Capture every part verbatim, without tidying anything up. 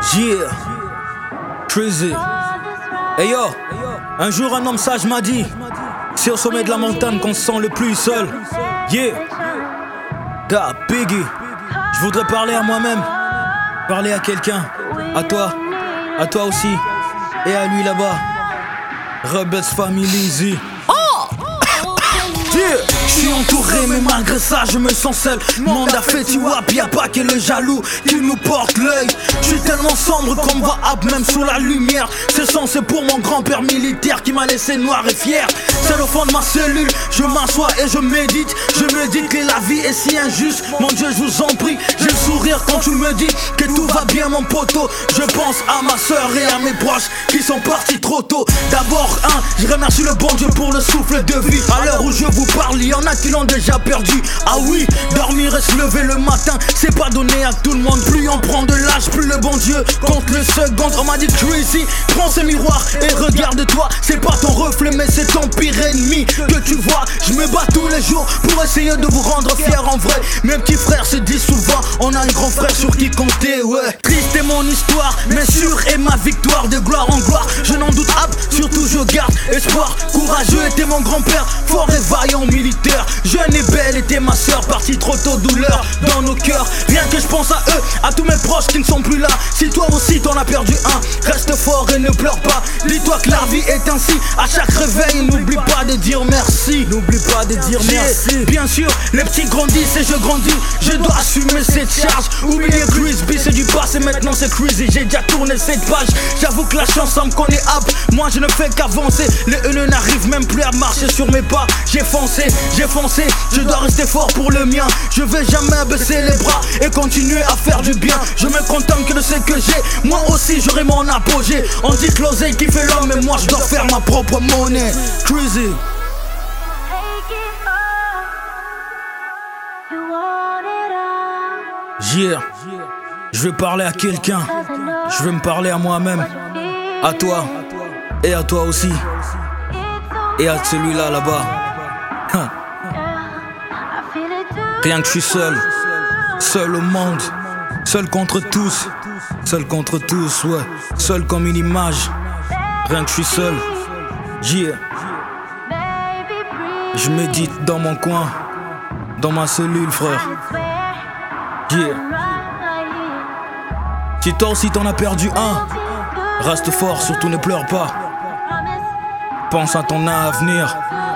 Yeah, crazy. Hey yo, un jour un homme sage m'a dit, c'est au sommet de la montagne qu'on se sent le plus seul. Yeah, Da Biggie. Je voudrais parler à moi-même, parler à quelqu'un, à toi, à toi aussi, et à lui là-bas. Rebels Family Z. Je suis entouré mais malgré ça je me sens seul. Monde a fait tu vois, y'a pas que le jaloux qui nous porte l'œil. Je suis tellement sombre qu'on me voit up même sous la lumière. C'est censé pour mon grand-père militaire qui m'a laissé noir et fier. Seul au fond de ma cellule, je m'assois et je médite. Je me dis que la vie est si injuste. Mon Dieu je vous en prie, j'ai le sourire quand tu me dis que tout va bien mon poteau. Je pense à ma soeur et à mes proches qui sont partis trop tôt. D'abord un, je remercie le bon Dieu pour le souffle de vie. À l'heure où je vous parle, il y en a qui l'ont déjà perdu. Ah oui, dormir et se lever le matin, c'est pas donné à tout le monde. Plus on prend de l'âge, plus le bon Dieu compte le second. On m'a dit crazy, prends ce miroir et regarde-toi. C'est pas ton reflet mais c'est ton pire ennemi que tu vois. Je me bats tous les jours pour essayer de vous rendre fiers en vrai. Mes petits frères se disent souvent, on a un grand frère sur qui compter. Ouais, triste est mon histoire, mais sûre est ma victoire. De gloire en gloire, je n'en doute pas, surtout je garde espoir. Courageux était mon grand-père, fort et vaillant militaire. Jeune et belle était ma soeur, partie trop tôt, douleur dans nos cœurs. Rien que je pense à eux, à tous mes proches qui ne sont plus là. Si toi aussi t'en as perdu un, reste fort et ne pleure pas. Dis-toi que la vie est ainsi, à chaque réveil n'oublie pas de dire merci. N'oublie pas de dire merci. Bien sûr, les petits grandissent et je grandis. Je dois assumer cette charge. Oublier Crispy, c'est du passé, maintenant c'est crazy. J'ai déjà tourné cette page. J'avoue que la chance ça me connaît up. Moi je ne fais qu'avancer. Les haineux n'arrivent même plus à marcher sur mes pas. J'ai foncé, j'ai foncé, je dois rester fort pour le mien. Je vais jamais baisser les bras et continuer à faire du bien. Je me contente que de ce que j'ai, moi aussi j'aurai mon apogée. On dit que l'oseille qui fait l'homme, mais moi je dois faire ma propre monnaie. Crazy. Yeah, je vais parler à quelqu'un. Je vais me parler à moi-même, à toi et à toi aussi, et à celui-là là-bas. Hein. Rien que je suis seul, seul au monde, seul contre tous, seul contre tous, ouais, seul comme une image. Rien que je suis seul, yeah. Je médite dans mon coin, dans ma cellule, frère. Yeah. Si toi aussi t'en as perdu un, reste fort, surtout ne pleure pas. Pense à ton avenir.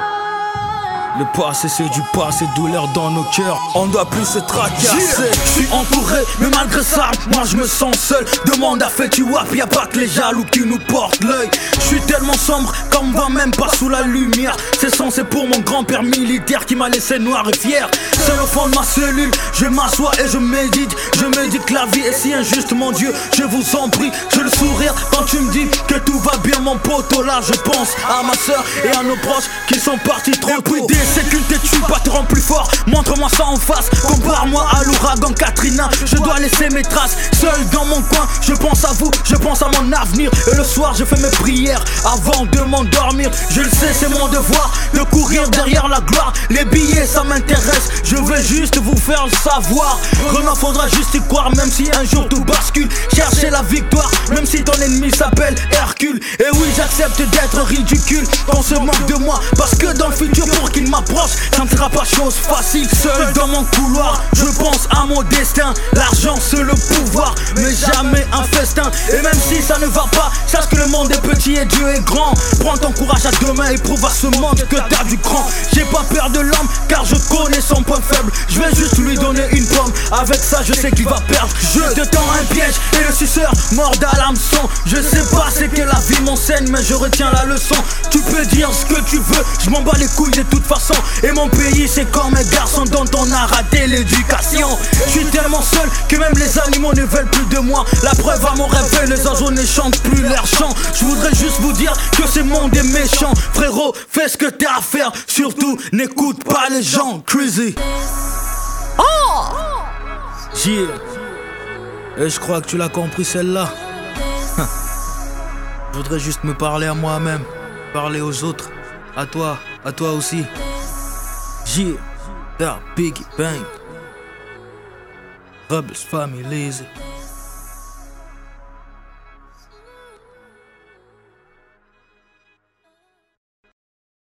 Le passé c'est du passé, douleur dans nos cœurs. On doit plus se tracasser. Yeah. Je suis entouré, mais malgré ça, moi je me sens seul. Demande à fait tu vois, y'a pas que les jaloux qui nous portent l'œil. Je suis tellement sombre qu'on me voit même pas sous la lumière. C'est censé pour mon grand-père militaire qui m'a laissé noir et fier. Seul au fond de ma cellule, je m'assois et je médite. Je me dis que la vie est si injuste, mon Dieu, je vous en prie. J'ai le sourire quand tu me dis que tout va bien, mon poteau. Là je pense à ma soeur et à nos proches qui sont partis trop tôt. C'est qu'une te tue pas te rend plus fort. Montre-moi ça en face. Compare-moi à l'ouragan Katrina. Je dois laisser mes traces. Seul dans mon coin, je pense à vous, je pense à mon avenir. Et le soir je fais mes prières avant de m'endormir. Je le sais c'est mon devoir de courir derrière la gloire. Les billets ça m'intéresse, je veux juste vous faire le savoir. Renan faudra juste y croire même si un jour tout bascule. Chercher la victoire même si ton ennemi s'appelle Hercule. Et oui j'accepte d'être ridicule quand se moque de moi. Parce que dans le futur pour qu'il m'approche, ça ne sera pas chose facile. Seul dans mon couloir, je pense à mon destin. L'argent c'est le pouvoir, mais jamais un festin. Et même si ça ne va pas, sache que le monde est petit et Dieu est grand. Prends ton courage à deux mains et prouve à ce monde que t'as du cran. J'ai pas peur de l'homme car je connais son point faible. Je vais juste lui donner une pomme, avec ça je sais qu'il va perdre. Je te tends un piège et le suceur morde à l'hameçon. Je sais pas c'est que la vie m'enseigne, mais je retiens la leçon. Tu peux dire ce que tu veux, je m'en bats les couilles de toute façon. Et mon pays c'est comme un garçon dont on a raté l'éducation. Je suis tellement seul que même les animaux ne veulent plus de moi. La preuve à mon réveil, les oiseaux ne chantent plus leur chant. Je voudrais juste vous dire que ce monde est méchant. Frérot, fais ce que t'as à faire, surtout n'écoute pas les gens. Crazy. Oh yeah. Et je crois que tu l'as compris celle-là. Je voudrais juste me parler à moi-même, parler aux autres, à toi, à toi aussi. Yeah, Da Biggie Bang, Rebels Family Z.